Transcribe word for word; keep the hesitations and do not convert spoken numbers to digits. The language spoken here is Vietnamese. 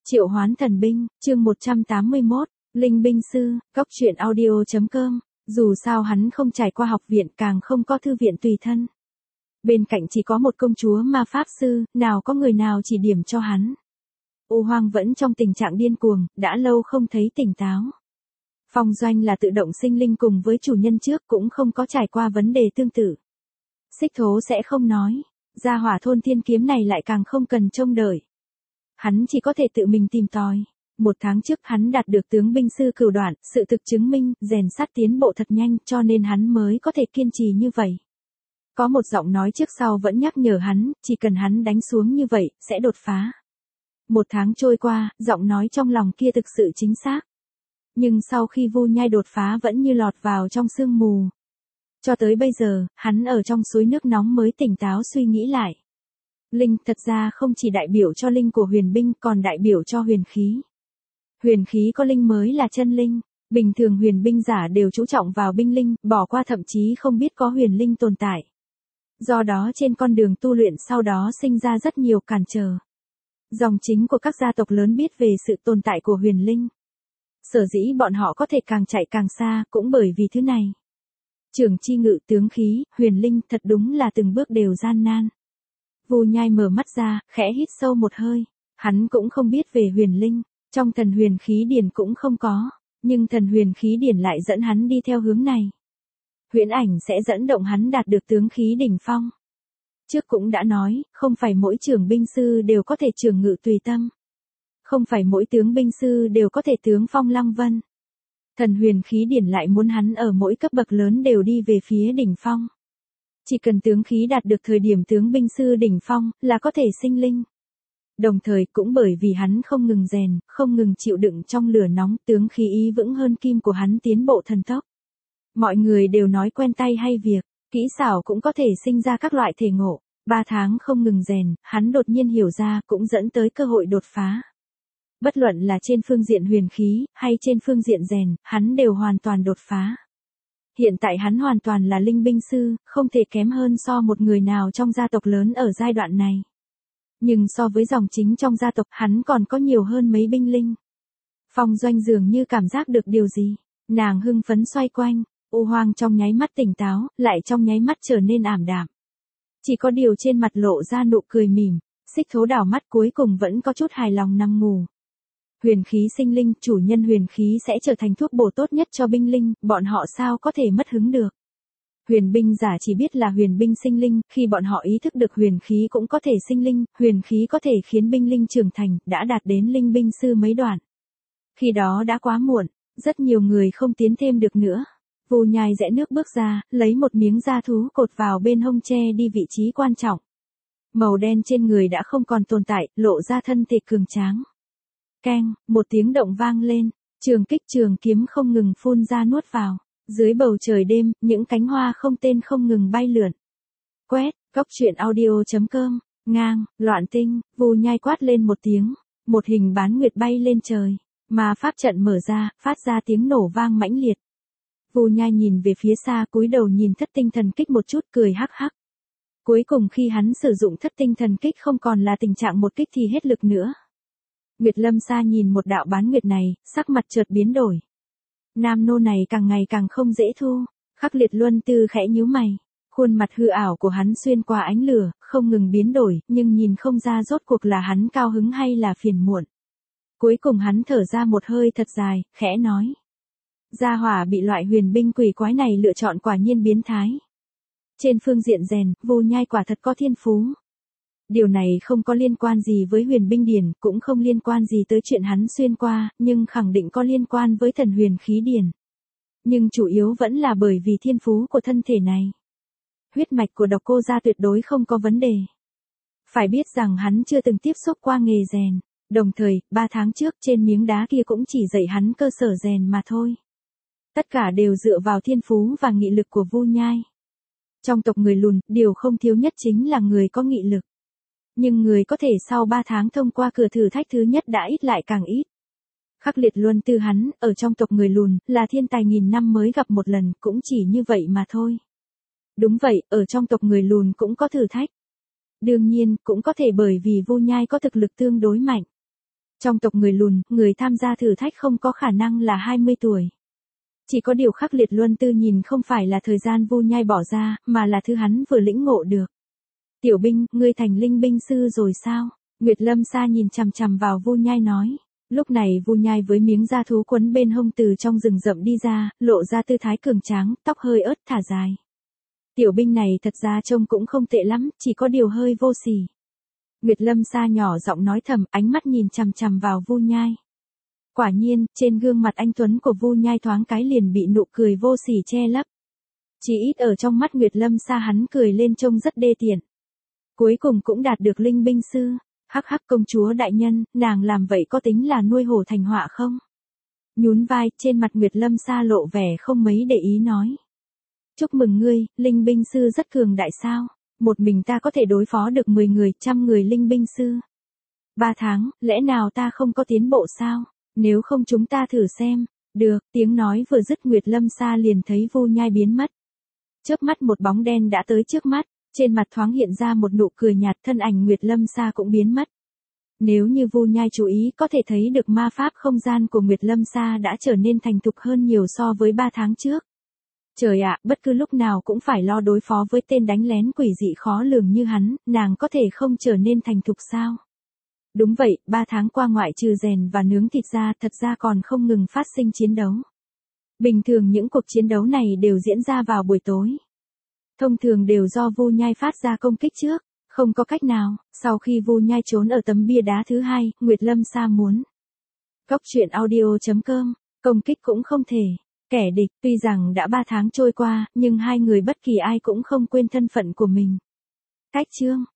Triệu Hoán Thần Binh, chương một trăm tám mươi mốt, Linh Binh Sư, Góc Truyện Audio chấm com. Dù sao hắn không trải qua học viện, càng không có thư viện tùy thân. Bên cạnh chỉ có một công chúa ma pháp sư, nào có người nào chỉ điểm cho hắn. U Hoang vẫn trong tình trạng điên cuồng, đã lâu không thấy tỉnh táo. Phong Doanh là tự động sinh linh cùng với chủ nhân trước cũng không có trải qua vấn đề tương tự. Xích Thố sẽ không nói, gia hỏa thôn thiên kiếm này lại càng không cần trông đợi. Hắn chỉ có thể tự mình tìm tòi. Một tháng trước hắn đạt được tướng binh sư cửu đoạn, sự thực chứng minh, rèn sắt tiến bộ thật nhanh cho nên hắn mới có thể kiên trì như vậy. Có một giọng nói trước sau vẫn nhắc nhở hắn, chỉ cần hắn đánh xuống như vậy, sẽ đột phá. Một tháng trôi qua, giọng nói trong lòng kia thực sự chính xác. Nhưng sau khi Vu Nhai đột phá vẫn như lọt vào trong sương mù. Cho tới bây giờ, hắn ở trong suối nước nóng mới tỉnh táo suy nghĩ lại. Linh thật ra không chỉ đại biểu cho linh của huyền binh còn đại biểu cho huyền khí. Huyền khí có linh mới là chân linh, bình thường huyền binh giả đều chú trọng vào binh linh, bỏ qua thậm chí không biết có huyền linh tồn tại. Do đó trên con đường tu luyện sau đó sinh ra rất nhiều cản trở. Dòng chính của các gia tộc lớn biết về sự tồn tại của huyền linh. Sở dĩ bọn họ có thể càng chạy càng xa cũng bởi vì thứ này. Trường chi ngự tướng khí, huyền linh thật đúng là từng bước đều gian nan. Vu Nhai mở mắt ra, khẽ hít sâu một hơi. Hắn cũng không biết về huyền linh, trong thần huyền khí điển cũng không có, nhưng thần huyền khí điển lại dẫn hắn đi theo hướng này. Huyễn ảnh sẽ dẫn động hắn đạt được tướng khí đỉnh phong. Trước cũng đã nói, không phải mỗi trưởng binh sư đều có thể trường ngự tùy tâm. Không phải mỗi tướng binh sư đều có thể tướng phong lăng vân. Thần huyền khí điển lại muốn hắn ở mỗi cấp bậc lớn đều đi về phía đỉnh phong. Chỉ cần tướng khí đạt được thời điểm tướng binh sư đỉnh phong là có thể sinh linh. Đồng thời cũng bởi vì hắn không ngừng rèn, không ngừng chịu đựng trong lửa nóng, tướng khí ý vững hơn kim của hắn tiến bộ thần tốc. Mọi người đều nói quen tay hay việc, kỹ xảo cũng có thể sinh ra các loại thể ngộ. Ba tháng không ngừng rèn, hắn đột nhiên hiểu ra cũng dẫn tới cơ hội đột phá. Bất luận là trên phương diện huyền khí, hay trên phương diện rèn, hắn đều hoàn toàn đột phá. Hiện tại hắn hoàn toàn là linh binh sư, không thể kém hơn so một người nào trong gia tộc lớn ở giai đoạn này. Nhưng so với dòng chính trong gia tộc hắn còn có nhiều hơn mấy binh linh. Phong Doanh dường như cảm giác được điều gì. Nàng hưng phấn xoay quanh, U Hoang trong nháy mắt tỉnh táo, lại trong nháy mắt trở nên ảm đạm. Chỉ có điều trên mặt lộ ra nụ cười mỉm, Xích Thố đảo mắt cuối cùng vẫn có chút hài lòng nằm ngủ. Huyền khí sinh linh, chủ nhân huyền khí sẽ trở thành thuốc bổ tốt nhất cho binh linh, bọn họ sao có thể mất hứng được. Huyền binh giả chỉ biết là huyền binh sinh linh, khi bọn họ ý thức được huyền khí cũng có thể sinh linh, huyền khí có thể khiến binh linh trưởng thành, đã đạt đến linh binh sư mấy đoạn. Khi đó đã quá muộn, rất nhiều người không tiến thêm được nữa. Vu Nhai rẽ nước bước ra, lấy một miếng da thú cột vào bên hông che đi vị trí quan trọng. Màu đen trên người đã không còn tồn tại, lộ ra thân thể cường tráng. Keng, một tiếng động vang lên, trường kích trường kiếm không ngừng phun ra nuốt vào. Dưới bầu trời đêm, những cánh hoa không tên không ngừng bay lượn. Quét, Góc Truyện Audio chấm com, ngang, loạn tinh, Vu Nhai quát lên một tiếng, một hình bán nguyệt bay lên trời, mà pháp trận mở ra, phát ra tiếng nổ vang mãnh liệt. Vu Nhai nhìn về phía xa, cúi đầu nhìn thất tinh thần kích một chút cười hắc hắc. Cuối cùng khi hắn sử dụng thất tinh thần kích không còn là tình trạng một kích thì hết lực nữa. Nguyệt Lâm Sa nhìn một đạo bán nguyệt này, sắc mặt chợt biến đổi. Nam nô này càng ngày càng không dễ thu, Khắc Liệt Luân Tư khẽ nhíu mày. Khuôn mặt hư ảo của hắn xuyên qua ánh lửa, không ngừng biến đổi, nhưng nhìn không ra rốt cuộc là hắn cao hứng hay là phiền muộn. Cuối cùng hắn thở ra một hơi thật dài, khẽ nói. Gia hỏa bị loại huyền binh quỷ quái này lựa chọn quả nhiên biến thái. Trên phương diện rèn, Vu Nhai quả thật có thiên phú. Điều này không có liên quan gì với huyền binh điển, cũng không liên quan gì tới chuyện hắn xuyên qua, nhưng khẳng định có liên quan với thần huyền khí điển. Nhưng chủ yếu vẫn là bởi vì thiên phú của thân thể này. Huyết mạch của Độc Cô gia tuyệt đối không có vấn đề. Phải biết rằng hắn chưa từng tiếp xúc qua nghề rèn, đồng thời, ba tháng trước trên miếng đá kia cũng chỉ dạy hắn cơ sở rèn mà thôi. Tất cả đều dựa vào thiên phú và nghị lực của Vu Nhai. Trong tộc người lùn, điều không thiếu nhất chính là người có nghị lực. Nhưng người có thể sau ba tháng thông qua cửa thử thách thứ nhất đã ít lại càng ít. Khắc Liệt Luân Tư hắn, ở trong tộc người lùn, là thiên tài nghìn năm mới gặp một lần, cũng chỉ như vậy mà thôi. Đúng vậy, ở trong tộc người lùn cũng có thử thách. Đương nhiên, cũng có thể bởi vì Vu Nhai có thực lực tương đối mạnh. Trong tộc người lùn, người tham gia thử thách không có khả năng là hai mươi tuổi. Chỉ có điều khắc liệt luân tư nhìn không phải là thời gian Vu Nhai bỏ ra, mà là thứ hắn vừa lĩnh ngộ được. Tiểu binh, ngươi thành linh binh sư rồi sao? Nguyệt Lâm Sa nhìn chằm chằm vào Vu Nhai nói. Lúc này Vu Nhai với miếng da thú quấn bên hông từ trong rừng rậm đi ra, lộ ra tư thái cường tráng, tóc hơi ớt thả dài. Tiểu binh này thật ra trông cũng không tệ lắm, chỉ có điều hơi vô sỉ. Nguyệt Lâm Sa nhỏ giọng nói thầm, ánh mắt nhìn chằm chằm vào Vu Nhai. Quả nhiên, trên gương mặt anh tuấn của Vu Nhai thoáng cái liền bị nụ cười vô sỉ che lấp. Chỉ ít ở trong mắt Nguyệt Lâm Sa hắn cười lên trông rất đê tiện. Cuối cùng cũng đạt được linh binh sư. Hắc hắc công chúa đại nhân, nàng làm vậy có tính là nuôi hổ thành họa không? Nhún vai, trên mặt Nguyệt Lâm Sa lộ vẻ không mấy để ý nói. Chúc mừng ngươi, linh binh sư rất cường đại sao? Một mình ta có thể đối phó được mười người, trăm người linh binh sư. Ba tháng, lẽ nào ta không có tiến bộ sao? Nếu không chúng ta thử xem. Được, tiếng nói vừa dứt Nguyệt Lâm Sa liền thấy Vu Nhai biến mất. Chớp mắt một bóng đen đã tới trước mắt, trên mặt thoáng hiện ra một nụ cười nhạt, thân ảnh Nguyệt Lâm Sa cũng biến mất. Nếu như Vu Nhai chú ý có thể thấy được ma pháp không gian của Nguyệt Lâm Sa đã trở nên thành thục hơn nhiều so với ba tháng trước. Trời ạ, bất cứ lúc nào cũng phải lo đối phó với tên đánh lén quỷ dị khó lường như hắn, nàng có thể không trở nên thành thục sao? Đúng vậy, ba tháng qua ngoại trừ rèn và nướng thịt ra thật ra còn không ngừng phát sinh chiến đấu. Bình thường những cuộc chiến đấu này đều diễn ra vào buổi tối. Thông thường đều do Vu Nhai phát ra công kích trước, không có cách nào, sau khi Vu Nhai trốn ở tấm bia đá thứ hai, Nguyệt Lâm Sa muốn. Cốc truyện audio chấm com, công kích cũng không thể. Kẻ địch, tuy rằng đã ba tháng trôi qua, nhưng hai người bất kỳ ai cũng không quên thân phận của mình. Cách chương